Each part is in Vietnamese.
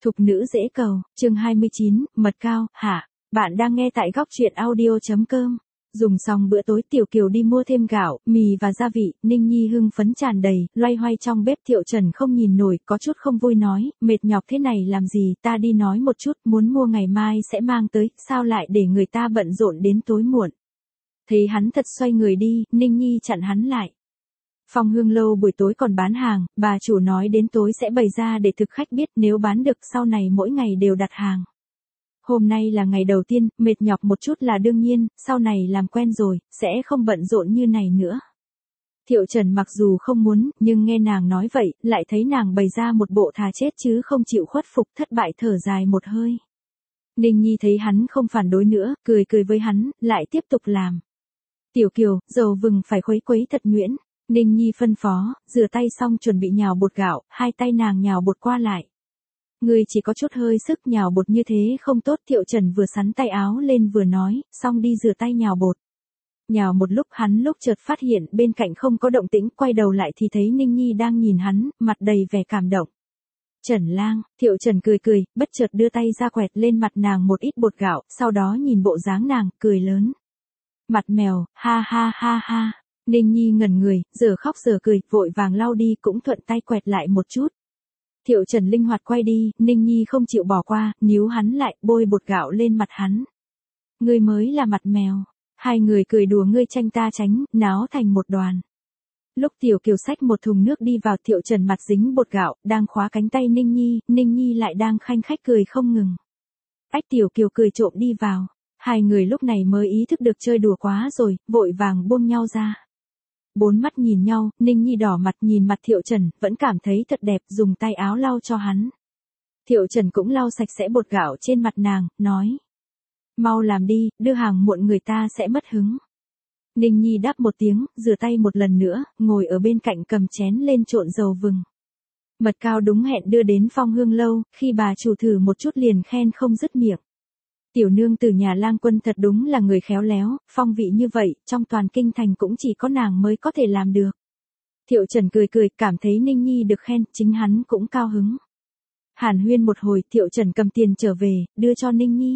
Thục nữ dễ cầu, chương 29, mật cao, hạ. Bạn đang nghe tại góc truyện audio.com. Dùng xong bữa tối Tiểu Kiều đi mua thêm gạo, mì và gia vị, Ninh Nhi hưng phấn tràn đầy, loay hoay trong bếp. Thiệu Trần không nhìn nổi, có chút không vui nói, mệt nhọc thế này làm gì, ta đi nói một chút, muốn mua ngày mai sẽ mang tới, sao lại để người ta bận rộn đến tối muộn. Thấy hắn thật xoay người đi, Ninh Nhi chặn hắn lại. Phong Hương Lâu buổi tối còn bán hàng, bà chủ nói đến tối sẽ bày ra để thực khách biết, nếu bán được sau này mỗi ngày đều đặt hàng. Hôm nay là ngày đầu tiên, mệt nhọc một chút là đương nhiên, sau này làm quen rồi, sẽ không bận rộn như này nữa. Thiệu Trần mặc dù không muốn, nhưng nghe nàng nói vậy, lại thấy nàng bày ra một bộ thà chết chứ không chịu khuất phục, thất bại thở dài một hơi. Ninh Nhi thấy hắn không phản đối nữa, cười cười với hắn, lại tiếp tục làm. Tiểu Kiều, dầu vừng phải khuấy quấy thật nhuyễn. Ninh Nhi phân phó, rửa tay xong chuẩn bị nhào bột gạo, hai tay nàng nhào bột qua lại. Ngươi chỉ có chút hơi sức nhào bột như thế không tốt. Thiệu Trần vừa sắn tay áo lên vừa nói, xong đi rửa tay nhào bột. Nhào một lúc hắn lúc chợt phát hiện bên cạnh không có động tĩnh, quay đầu lại thì thấy Ninh Nhi đang nhìn hắn, mặt đầy vẻ cảm động. Trần lang, Thiệu Trần cười cười, bất chợt đưa tay ra quẹt lên mặt nàng một ít bột gạo, sau đó nhìn bộ dáng nàng, cười lớn. Mặt mèo, ha ha ha ha. Ninh Nhi ngẩn người, giờ khóc giờ cười, vội vàng lau đi, cũng thuận tay quẹt lại một chút. Thiệu Trần linh hoạt quay đi, Ninh Nhi không chịu bỏ qua, níu hắn lại, bôi bột gạo lên mặt hắn. Ngươi mới là mặt mèo. Hai người cười đùa ngươi tranh ta tránh, náo thành một đoàn. Lúc Tiểu Kiều xách một thùng nước đi vào, Thiệu Trần mặt dính bột gạo, đang khóa cánh tay Ninh Nhi lại đang khanh khách cười không ngừng. Ách, Tiểu Kiều cười trộm đi vào. Hai người lúc này mới ý thức được chơi đùa quá rồi, vội vàng buông nhau ra. Bốn mắt nhìn nhau, Ninh Nhi đỏ mặt nhìn mặt Thiệu Trần, vẫn cảm thấy thật đẹp, dùng tay áo lau cho hắn. Thiệu Trần cũng lau sạch sẽ bột gạo trên mặt nàng, nói. Mau làm đi, đưa hàng muộn người ta sẽ mất hứng. Ninh Nhi đáp một tiếng, rửa tay một lần nữa, ngồi ở bên cạnh cầm chén lên trộn dầu vừng. Mật cao đúng hẹn đưa đến Phong Hương Lâu, khi bà chủ thử một chút liền khen không dứt miệng. Tiểu nương từ nhà Lang Quân thật đúng là người khéo léo, phong vị như vậy, trong toàn kinh thành cũng chỉ có nàng mới có thể làm được. Thiệu Trần cười cười, cảm thấy Ninh Nhi được khen, chính hắn cũng cao hứng. Hàn huyên một hồi, Thiệu Trần cầm tiền trở về, đưa cho Ninh Nhi.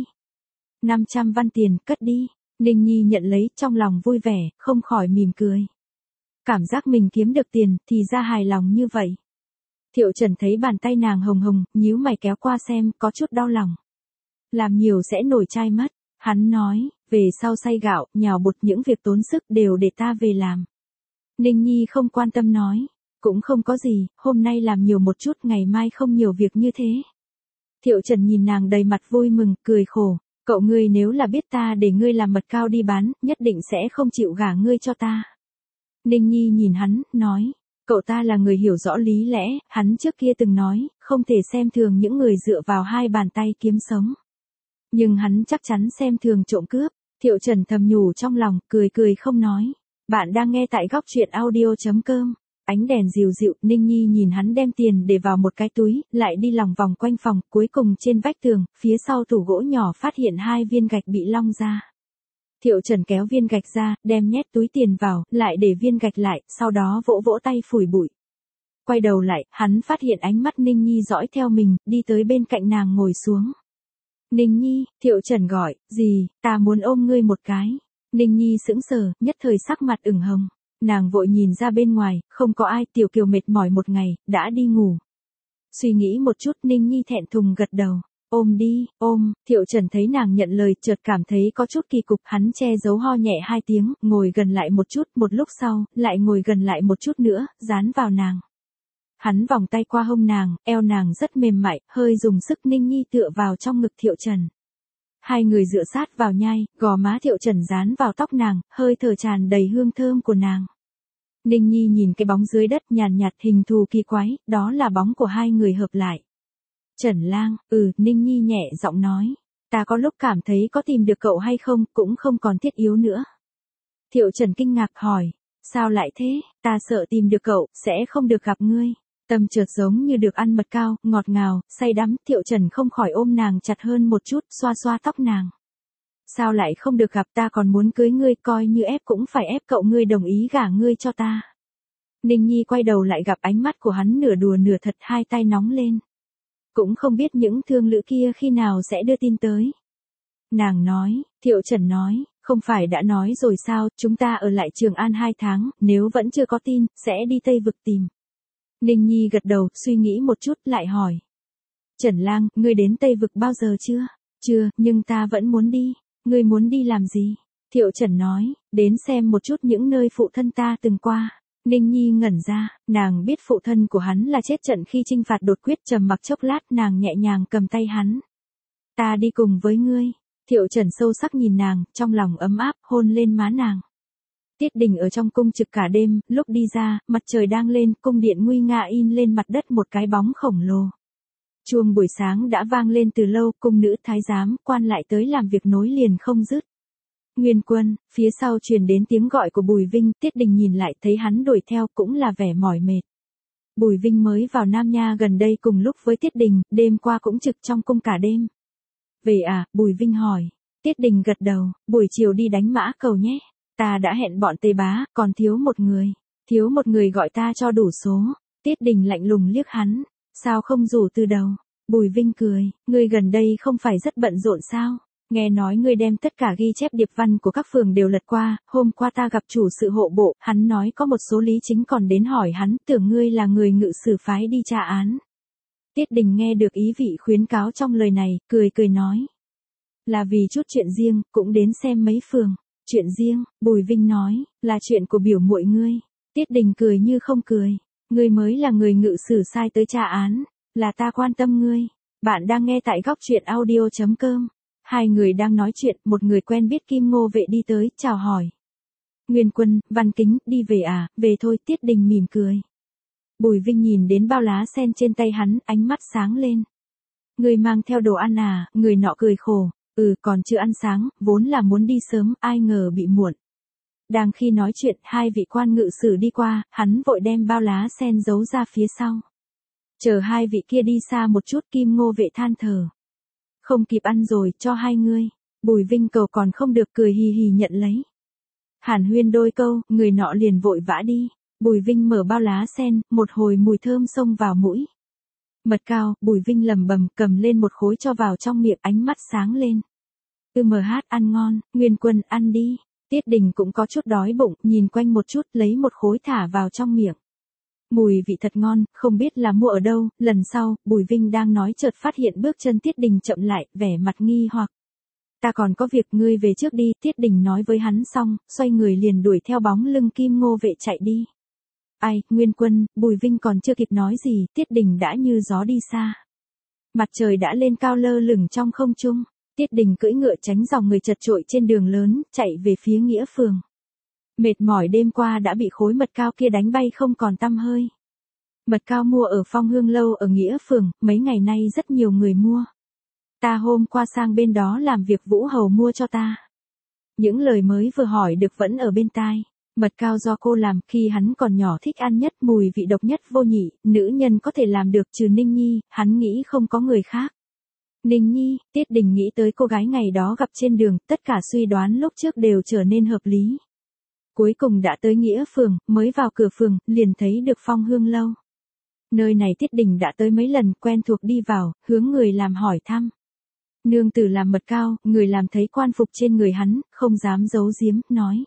500 văn tiền, cất đi. Ninh Nhi nhận lấy, trong lòng vui vẻ, không khỏi mỉm cười. Cảm giác mình kiếm được tiền, thì ra hài lòng như vậy. Thiệu Trần thấy bàn tay nàng hồng hồng, nhíu mày kéo qua xem, có chút đau lòng. Làm nhiều sẽ nổi chai mất. Hắn nói, về sau xay gạo, nhào bột, những việc tốn sức đều để ta về làm. Ninh Nhi không quan tâm nói, cũng không có gì, hôm nay làm nhiều một chút, ngày mai không nhiều việc như thế. Thiệu Trần nhìn nàng đầy mặt vui mừng, cười khổ, cậu ngươi nếu là biết ta để ngươi làm mật cao đi bán, nhất định sẽ không chịu gả ngươi cho ta. Ninh Nhi nhìn hắn, nói, cậu ta là người hiểu rõ lý lẽ, hắn trước kia từng nói, không thể xem thường những người dựa vào hai bàn tay kiếm sống. Nhưng hắn chắc chắn xem thường trộm cướp. Thiệu Trần thầm nhủ trong lòng, cười cười không nói. Bạn đang nghe tại góc truyện audio.com. Ánh đèn dịu dịu, Ninh Nhi nhìn hắn đem tiền để vào một cái túi, lại đi lòng vòng quanh phòng, cuối cùng trên vách tường, phía sau tủ gỗ nhỏ phát hiện 2 viên gạch bị long ra. Thiệu Trần kéo viên gạch ra, đem nhét túi tiền vào, lại để viên gạch lại, sau đó vỗ vỗ tay phủi bụi. Quay đầu lại, hắn phát hiện ánh mắt Ninh Nhi dõi theo mình, đi tới bên cạnh nàng ngồi xuống. Ninh Nhi, Thiệu Trần gọi, gì, ta muốn ôm ngươi một cái. Ninh Nhi sững sờ, nhất thời sắc mặt ửng hồng. Nàng vội nhìn ra bên ngoài, không có ai. Tiểu Kiều mệt mỏi một ngày, đã đi ngủ. Suy nghĩ một chút, Ninh Nhi thẹn thùng gật đầu. Ôm đi, ôm. Thiệu Trần thấy nàng nhận lời, chợt cảm thấy có chút kỳ cục, hắn che giấu ho nhẹ 2 tiếng, ngồi gần lại một chút, một lúc sau, lại ngồi gần lại một chút nữa, dán vào nàng. Hắn vòng tay qua hông nàng, eo nàng rất mềm mại, hơi dùng sức. Ninh Nhi tựa vào trong ngực Thiệu Trần. Hai người dựa sát vào nhai, gò má Thiệu Trần dán vào tóc nàng, hơi thở tràn đầy hương thơm của nàng. Ninh Nhi nhìn cái bóng dưới đất nhàn nhạt hình thù kỳ quái, đó là bóng của hai người hợp lại. Trần lang, Ninh Nhi nhẹ giọng nói. Ta có lúc cảm thấy có tìm được cậu hay không, cũng không còn thiết yếu nữa. Thiệu Trần kinh ngạc hỏi, sao lại thế, ta sợ tìm được cậu, sẽ không được gặp ngươi. Tâm chợt giống như được ăn mật cao, ngọt ngào, say đắm. Thiệu Trần không khỏi ôm nàng chặt hơn một chút, xoa xoa tóc nàng. Sao lại không được gặp, ta còn muốn cưới ngươi, coi như ép cũng phải ép cậu ngươi đồng ý gả ngươi cho ta. Ninh Nhi quay đầu lại gặp ánh mắt của hắn nửa đùa nửa thật, hai tay nóng lên. cũng không biết những thương lữ kia khi nào sẽ đưa tin tới. Nàng nói, Thiệu Trần nói, không phải đã nói rồi sao, chúng ta ở lại Trường An 2 tháng, nếu vẫn chưa có tin, sẽ đi Tây Vực tìm. Ninh Nhi gật đầu, suy nghĩ một chút, lại hỏi. Trần Lang, ngươi đến Tây Vực bao giờ chưa? Chưa, nhưng ta vẫn muốn đi. Ngươi muốn đi làm gì? Thiệu Trần nói, đến xem một chút những nơi phụ thân ta từng qua. Ninh Nhi ngẩn ra, nàng biết phụ thân của hắn là chết trận khi chinh phạt đột quyết, trầm mặc chốc lát nàng nhẹ nhàng cầm tay hắn. Ta đi cùng với ngươi. Thiệu Trần sâu sắc nhìn nàng, trong lòng ấm áp, hôn lên má nàng. Tiết Đình ở trong cung trực cả đêm, lúc đi ra, mặt trời đang lên, cung điện nguy nga in lên mặt đất một cái bóng khổng lồ. Chuông buổi sáng đã vang lên từ lâu, cung nữ thái giám, quan lại tới làm việc nối liền không dứt. Nguyên Quân, phía sau truyền đến tiếng gọi của Bùi Vinh, Tiết Đình nhìn lại thấy hắn đuổi theo cũng là vẻ mỏi mệt. Bùi Vinh mới vào Nam Nha gần đây cùng lúc với Tiết Đình, đêm qua cũng trực trong cung cả đêm. Về à, Bùi Vinh hỏi. Tiết Đình gật đầu, buổi chiều đi đánh Mã Cầu nhé. Ta đã hẹn bọn Tây Bá, còn thiếu một người gọi ta cho đủ số. Tiết Đình lạnh lùng liếc hắn, sao không rủ từ đầu? Bùi Vinh cười, ngươi gần đây không phải rất bận rộn sao? Nghe nói ngươi đem tất cả ghi chép điệp văn của các phường đều lật qua, hôm qua ta gặp chủ sự hộ bộ, hắn nói có một số lý chính còn đến hỏi hắn, tưởng ngươi là người ngự sử phái đi tra án. Tiết Đình nghe được ý vị khuyến cáo trong lời này, cười cười nói. Là vì chút chuyện riêng, cũng đến xem mấy phường. Chuyện riêng, Bùi Vinh nói, là chuyện của biểu muội ngươi. Tiết Đình cười như không cười. Ngươi mới là người ngự sử sai tới tra án, là ta quan tâm ngươi. Bạn đang nghe tại góc truyện audio.com. Hai người đang nói chuyện, một người quen biết Kim Ngô Vệ đi tới, chào hỏi. Nguyên Quân, Văn Kính, đi về à, về thôi, Tiết Đình mỉm cười. Bùi Vinh nhìn đến bao lá sen trên tay hắn, ánh mắt sáng lên. Người mang theo đồ ăn à, người nọ cười khổ. Còn chưa ăn sáng, vốn là muốn đi sớm, ai ngờ bị muộn. Đang khi nói chuyện, hai vị quan ngự sử đi qua, hắn vội đem bao lá sen giấu ra phía sau. Chờ hai vị kia đi xa một chút, Kim Ngô Vệ than thở. Không kịp ăn rồi, cho hai ngươi. Bùi Vinh cầu còn không được, cười hì hì nhận lấy. Hàn huyên đôi câu, người nọ liền vội vã đi. Bùi Vinh mở bao lá sen, một hồi mùi thơm xông vào mũi. Mật cao, Bùi Vinh lẩm bẩm, cầm lên một khối cho vào trong miệng, ánh mắt sáng lên. Ăn ngon, Nguyên Quân ăn đi. Tiết Đình cũng có chút đói bụng, nhìn quanh một chút, lấy một khối thả vào trong miệng. Mùi vị thật ngon, không biết là mua ở đâu. Lần sau, Bùi Vinh đang nói chợt phát hiện bước chân Tiết Đình chậm lại, vẻ mặt nghi hoặc. Ta còn có việc, ngươi về trước đi. Tiết Đình nói với hắn xong, xoay người liền đuổi theo bóng lưng Kim Ngô Vệ chạy đi. Ai, Nguyên Quân, Bùi Vinh còn chưa kịp nói gì, Tiết Đình đã như gió đi xa. Mặt trời đã lên cao lơ lửng trong không trung. Tiết Đình cưỡi ngựa tránh dòng người chật chội trên đường lớn, chạy về phía Nghĩa Phường. Mệt mỏi đêm qua đã bị khối mật cao kia đánh bay không còn tăm hơi. Mật cao mua ở Phong Hương Lâu ở Nghĩa Phường, mấy ngày nay rất nhiều người mua. Ta hôm qua sang bên đó làm việc Vũ Hầu mua cho ta. Những lời mới vừa hỏi được vẫn ở bên tai. Mật cao do cô làm, khi hắn còn nhỏ thích ăn nhất, mùi vị độc nhất vô nhị, nữ nhân có thể làm được trừ Ninh Nhi, hắn nghĩ không có người khác. Ninh Nhi, Tiết Đình nghĩ tới cô gái ngày đó gặp trên đường, tất cả suy đoán lúc trước đều trở nên hợp lý. Cuối cùng đã tới Nghĩa Phường, mới vào cửa phường, liền thấy được Phong Hương Lâu. Nơi này Tiết Đình đã tới mấy lần, quen thuộc đi vào, hướng người làm hỏi thăm. Nương tử làm mật cao, người làm thấy quan phục trên người hắn, không dám giấu giếm, nói.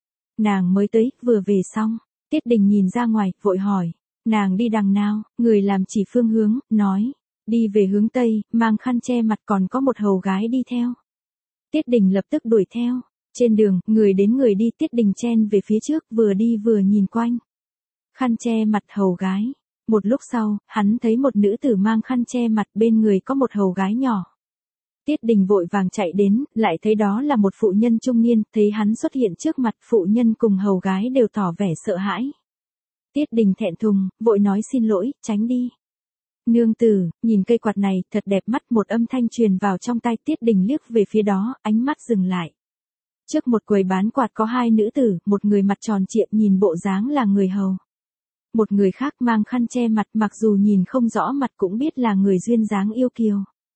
Nàng mới tới, vừa về xong. Tiết Đình nhìn ra ngoài, vội hỏi. Nàng đi đằng nào, người làm chỉ phương hướng, nói. Đi về hướng Tây, mang khăn che mặt, còn có một hầu gái đi theo. Tiết Đình lập tức đuổi theo. Trên đường, người đến người đi, Tiết Đình chen về phía trước, vừa đi vừa nhìn quanh. Khăn che mặt, hầu gái. Một lúc sau, hắn thấy một nữ tử mang khăn che mặt, bên người có một hầu gái nhỏ. Tiết Đình vội vàng chạy đến, lại thấy đó là một phụ nhân trung niên, thấy hắn xuất hiện trước mặt, phụ nhân cùng hầu gái đều tỏ vẻ sợ hãi. Tiết Đình thẹn thùng, vội nói xin lỗi, tránh đi. Nương tử, nhìn cây quạt này, thật đẹp mắt, một âm thanh truyền vào trong tai. Tiết Đình liếc về phía đó, ánh mắt dừng lại. Trước một quầy bán quạt có hai nữ tử, một người mặt tròn trịa nhìn bộ dáng là người hầu. Một người khác mang khăn che mặt, mặc dù nhìn không rõ mặt cũng biết là người duyên dáng yêu kiều.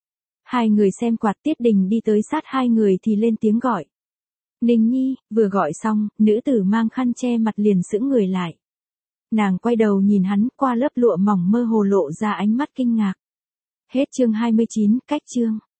Hai người xem quạt. Tiết Đình đi tới sát hai người thì lên tiếng gọi. Ninh Nhi, vừa gọi xong, nữ tử mang khăn che mặt liền sững người lại. Nàng quay đầu nhìn hắn, qua lớp lụa mỏng mơ hồ lộ ra ánh mắt kinh ngạc. Hết chương 29, cách chương.